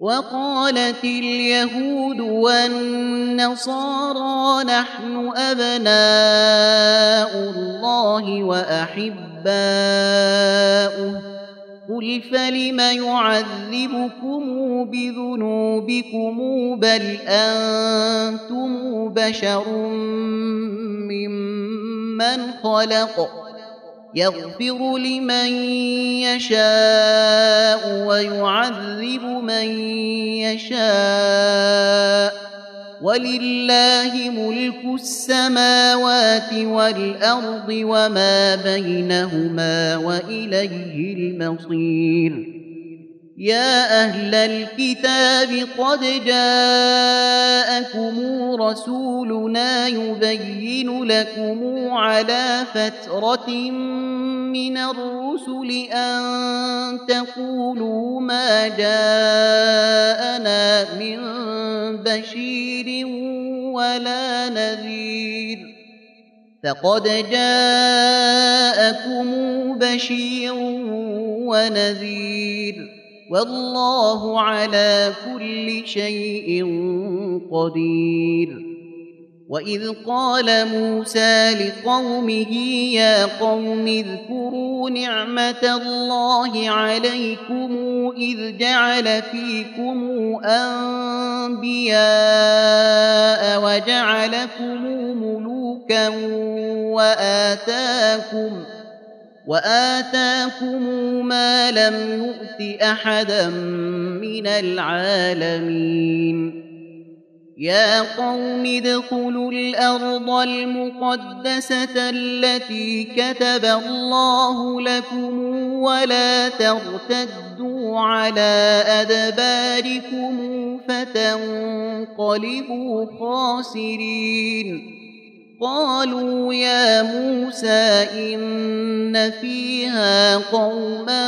وقالت اليهود والنصارى نحن أبناء الله وأحباؤه قل فلم يعذبكم بذنوبكم بل أنتم بشر ممن خلق يغفر لمن يشاء ويعذب من يشاء ولله ملك السماوات والأرض وما بينهما وإليه المصير يا أهل الكتاب قد جاءكم رسولنا يبين لكم على فترة من الرسل أن تقولوا ما جاءنا من بشير ولا نذير فقد جاءكم بشير ونذير والله على كل شيء قدير وإذ قال موسى لقومه يا قوم اذكروا نعمة الله عليكم إذ جعل فيكم أنبياء وجعلكم ملوكا وآتاكم ما لم يؤت أحدا من العالمين يا قوم ادخلوا الأرض المقدسة التي كتب الله لكم ولا ترتدوا على أدباركم فتنقلبوا خاسرين قالوا يا موسى إن فيها قوما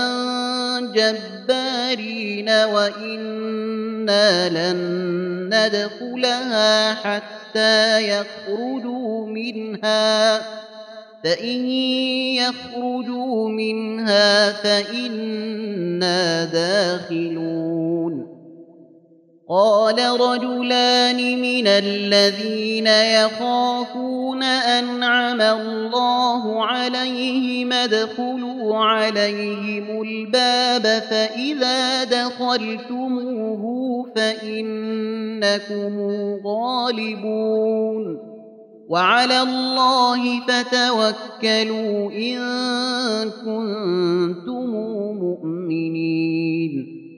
جبارين وإنا لن ندخلها حتى يخرجوا منها فإن يخرجوا منها فإنا داخلون قال رجلان من الذين يخافون أنعم الله عليهم ادخلوا عليهم الباب فإذا دخلتموه فإنكم غالبون وعلى الله فتوكلوا إن كنتم مؤمنين